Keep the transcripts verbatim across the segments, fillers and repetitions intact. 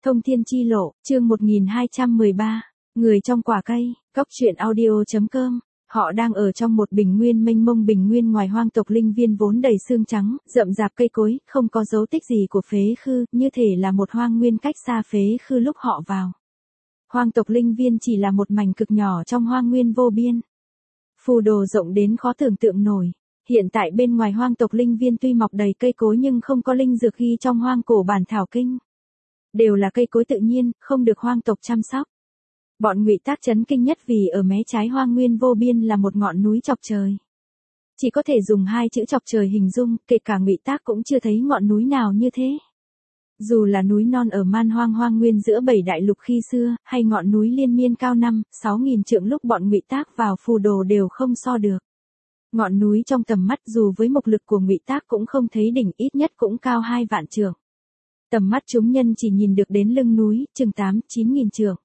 Thông thiên chi lộ, chương một nghìn hai trăm mười ba, người trong quả cây, cốc truyện audio.com. Họ đang ở trong một bình nguyên mênh mông, bình nguyên ngoài hoang tộc linh viên vốn đầy xương trắng, rậm rạp cây cối, không có dấu tích gì của phế khư, như thể là một hoang nguyên cách xa phế khư lúc họ vào. Hoang tộc linh viên chỉ là một mảnh cực nhỏ trong hoang nguyên vô biên. Phù đồ rộng đến khó tưởng tượng nổi. Hiện tại bên ngoài hoang tộc linh viên tuy mọc đầy cây cối nhưng không có linh dược ghi trong hoang cổ bản thảo kinh. Đều là cây cối tự nhiên, không được hoang tộc chăm sóc. Bọn Ngụy Tác chấn kinh nhất vì ở mé trái hoang nguyên vô biên là một ngọn núi chọc trời. Chỉ có thể dùng hai chữ chọc trời hình dung, kể cả Ngụy Tác cũng chưa thấy ngọn núi nào như thế. Dù là núi non ở man hoang hoang nguyên giữa bảy đại lục khi xưa, hay ngọn núi liên miên cao năm, sáu nghìn trượng lúc bọn Ngụy Tác vào Phù Đồ đều không so được. Ngọn núi trong tầm mắt dù với mục lực của Ngụy Tác cũng không thấy đỉnh, ít nhất cũng cao hai vạn trượng. Tầm mắt chúng nhân chỉ nhìn được đến lưng núi, chừng tám, chín nghìn trượng.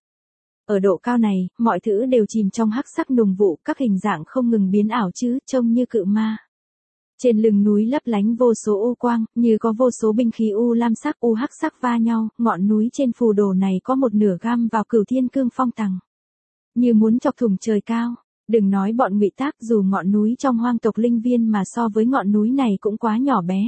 Ở độ cao này, mọi thứ đều chìm trong hắc sắc nùng vụ, các hình dạng không ngừng biến ảo chứ, trông như cự ma. Trên lưng núi lấp lánh vô số u quang, như có vô số binh khí u lam sắc, u hắc sắc va nhau, ngọn núi trên Phù Đồ này có một nửa găm vào Cửu Thiên Cương Phong tầng. Như muốn chọc thủng trời cao. Đừng nói bọn Ngụy Tác, dù ngọn núi trong hoang tộc linh viên mà so với ngọn núi này cũng quá nhỏ bé.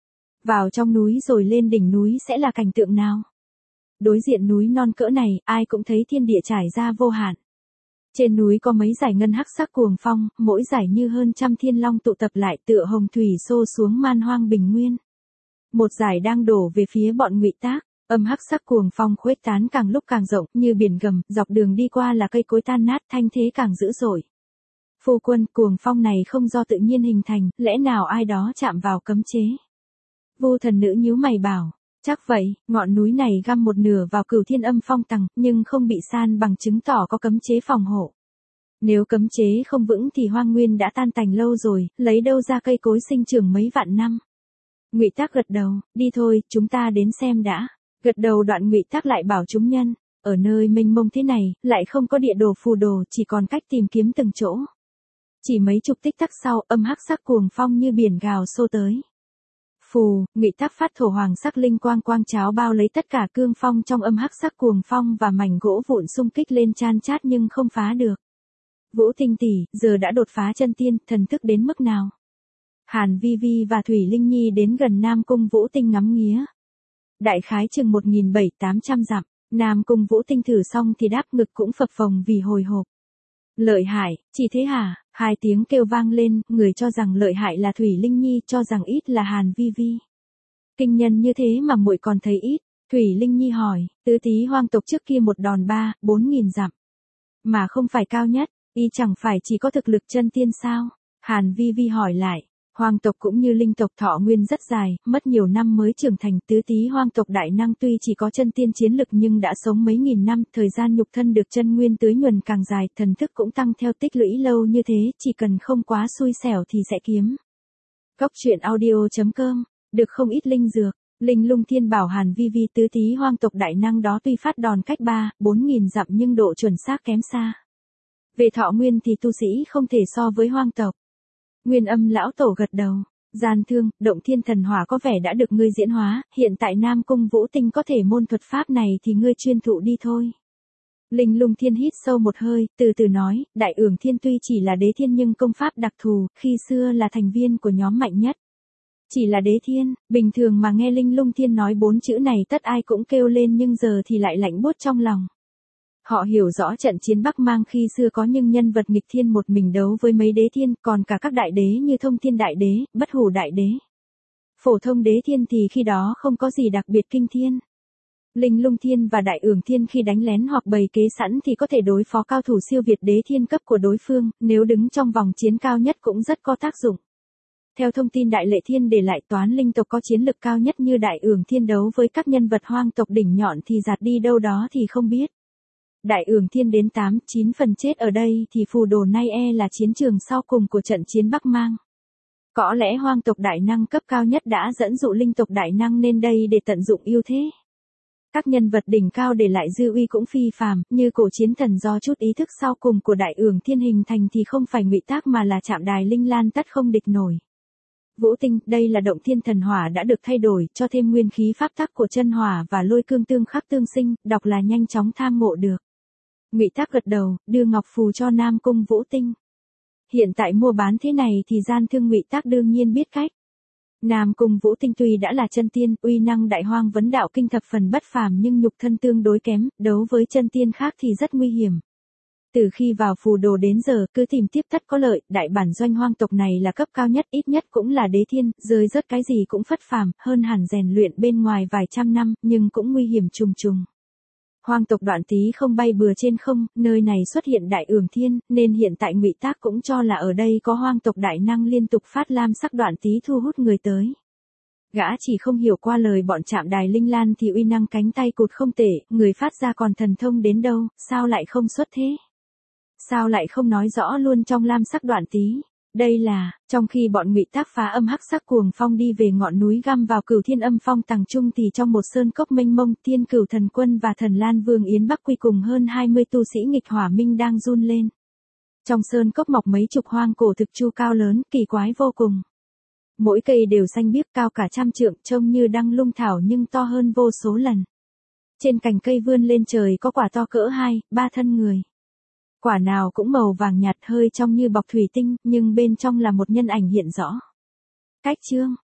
Vào trong núi rồi lên đỉnh núi sẽ là cảnh tượng nào? Đối diện núi non cỡ này, ai cũng thấy thiên địa trải ra vô hạn. Trên núi có mấy dải ngân hắc sắc cuồng phong, mỗi dải như hơn trăm thiên long tụ tập lại tựa hồng thủy xô xuống man hoang bình nguyên. Một dải đang đổ về phía bọn Ngụy Tác, âm hắc sắc cuồng phong khuếch tán càng lúc càng rộng, như biển gầm, dọc đường đi qua là cây cối tan nát, thanh thế càng dữ dội. Phu quân, cuồng phong này không do tự nhiên hình thành, lẽ nào ai đó chạm vào cấm chế? Vu thần nữ nhíu mày bảo, chắc vậy, ngọn núi này găm một nửa vào Cửu Thiên Âm Phong tầng, nhưng không bị san bằng chứng tỏ có cấm chế phòng hộ. Nếu cấm chế không vững thì hoang nguyên đã tan tành lâu rồi, lấy đâu ra cây cối sinh trưởng mấy vạn năm. Ngụy Tác gật đầu, đi thôi, chúng ta đến xem đã. Gật đầu đoạn Ngụy Tác lại bảo chúng nhân, ở nơi mênh mông thế này, lại không có địa đồ Phù Đồ, chỉ còn cách tìm kiếm từng chỗ. Chỉ mấy chục tích tắc sau, âm hắc sắc cuồng phong như biển gào xô tới. Phù, Ngụy Tác phát thổ hoàng sắc linh quang quang cháo bao lấy tất cả cương phong trong âm hắc sắc cuồng phong và mảnh gỗ vụn xung kích lên chan chát nhưng không phá được. Vũ Tinh tỷ, giờ đã đột phá chân tiên, thần thức đến mức nào? Hàn Vi Vi và Thủy Linh Nhi đến gần Nam Cung Vũ Tinh ngắm nghía. Đại khái chừng một nghìn bảy tám trăm dặm, Nam Cung Vũ Tinh thử xong thì đáp, ngực cũng phập phồng vì hồi hộp. Lợi hại, chỉ thế hả? Hai tiếng kêu vang lên, người cho rằng lợi hại là Thủy Linh Nhi, cho rằng ít là Hàn Vi Vi. Kinh nhân như thế mà muội còn thấy ít. Thủy Linh Nhi hỏi, tứ tí hoang tộc trước kia một đòn ba, bốn nghìn dặm. Mà không phải cao nhất, y chẳng phải chỉ có thực lực chân tiên sao? Hàn Vi Vi hỏi lại. Hoang tộc cũng như linh tộc thọ nguyên rất dài, mất nhiều năm mới trưởng thành. Tứ tí hoang tộc đại năng tuy chỉ có chân tiên chiến lực nhưng đã sống mấy nghìn năm, thời gian nhục thân được chân nguyên tưới nhuần càng dài, thần thức cũng tăng theo tích lũy lâu như thế, chỉ cần không quá xui xẻo thì sẽ kiếm. Cốc truyện audio.com, được không ít linh dược. Linh Lung Thiên bảo Hàn Vi Vi tứ tí hoang tộc đại năng đó tuy phát đòn cách ba, bốn nghìn dặm nhưng độ chuẩn xác kém xa. Về thọ nguyên thì tu sĩ không thể so với hoang tộc. Nguyên Âm lão tổ gật đầu, gian thương, động thiên thần hỏa có vẻ đã được ngươi diễn hóa, hiện tại Nam Cung Vũ Tinh có thể môn thuật pháp này thì ngươi chuyên thụ đi thôi. Linh Lung Thiên hít sâu một hơi, từ từ nói, Đại Ưởng Thiên tuy chỉ là đế thiên nhưng công pháp đặc thù, khi xưa là thành viên của nhóm mạnh nhất. Chỉ là đế thiên, bình thường mà nghe Linh Lung Thiên nói bốn chữ này tất ai cũng kêu lên nhưng giờ thì lại lạnh buốt trong lòng. Họ hiểu rõ trận chiến Bắc Mang khi xưa có nhưng nhân vật nghịch thiên một mình đấu với mấy đế thiên, còn cả các đại đế như Thông Thiên Đại Đế, Bất Hủ Đại Đế. Phổ thông đế thiên thì khi đó không có gì đặc biệt kinh thiên. Linh Lung Thiên và Đại Ưởng Thiên khi đánh lén hoặc bày kế sẵn thì có thể đối phó cao thủ siêu việt đế thiên cấp của đối phương, nếu đứng trong vòng chiến cao nhất cũng rất có tác dụng. Theo thông tin Đại Lệ Thiên để lại, toán linh tộc có chiến lực cao nhất như Đại Ưởng Thiên đấu với các nhân vật hoang tộc đỉnh nhọn thì giạt đi đâu đó thì không biết. Đại Ưởng Thiên đến tám, chín phần chết ở đây thì Phù Đồ nay e là chiến trường sau cùng của trận chiến Bắc Mang. Có lẽ hoang tộc đại năng cấp cao nhất đã dẫn dụ linh tộc đại năng nên đây để tận dụng ưu thế. Các nhân vật đỉnh cao để lại dư uy cũng phi phàm, như cổ chiến thần do chút ý thức sau cùng của Đại Ưởng Thiên hình thành thì không phải Ngụy Tác mà là Trạm Đài Linh Lan tất không địch nổi. Vũ tinh, đây là động thiên thần hỏa đã được thay đổi, cho thêm nguyên khí pháp tắc của chân hỏa và lôi cương tương khắc tương sinh, đọc là nhanh chóng tham ngộ được. Ngụy Tác gật đầu, đưa ngọc phù cho Nam Cung Vũ Tinh. Hiện tại mua bán thế này thì gian thương Ngụy Tác đương nhiên biết cách. Nam Cung Vũ Tinh tuy đã là chân tiên, uy năng đại hoang vấn đạo kinh thập phần bất phàm nhưng nhục thân tương đối kém, đấu với chân tiên khác thì rất nguy hiểm. Từ khi vào phù đồ đến giờ, cứ tìm tiếp tất có lợi, đại bản doanh hoang tộc này là cấp cao nhất, ít nhất cũng là đế thiên, rơi rớt cái gì cũng phất phàm, hơn hẳn rèn luyện bên ngoài vài trăm năm, nhưng cũng nguy hiểm trùng trùng. Hoang tộc Đoạn Tý không bay bừa trên không, nơi này xuất hiện đại ưởng thiên, nên hiện tại Ngụy Tác cũng cho là ở đây có hoang tộc đại năng liên tục phát lam sắc Đoạn Tý thu hút người tới. Gã chỉ không hiểu qua lời bọn Trạm Đài Linh Lan thì uy năng cánh tay cụt không tệ, người phát ra còn thần thông đến đâu, sao lại không xuất thế? Sao lại không nói rõ luôn trong lam sắc Đoạn Tý? Đây là, trong khi bọn Ngụy Tác phá âm hắc sắc cuồng phong đi về ngọn núi găm vào Cửu Thiên Âm Phong tầng trung thì trong một sơn cốc mênh mông, Thiên Cửu Thần Quân và Thần Lan Vương Yến Bắc Quy cùng hơn hai mươi tu sĩ nghịch hỏa minh đang run lên. Trong sơn cốc mọc mấy chục hoang cổ thực chu cao lớn, kỳ quái vô cùng. Mỗi cây đều xanh biếc cao cả trăm trượng, trông như đăng lung thảo nhưng to hơn vô số lần. Trên cành cây vươn lên trời có quả to cỡ hai, ba thân người. Quả nào cũng màu vàng nhạt hơi trong như bọc thủy tinh, nhưng bên trong là một nhân ảnh hiện rõ. Cách chương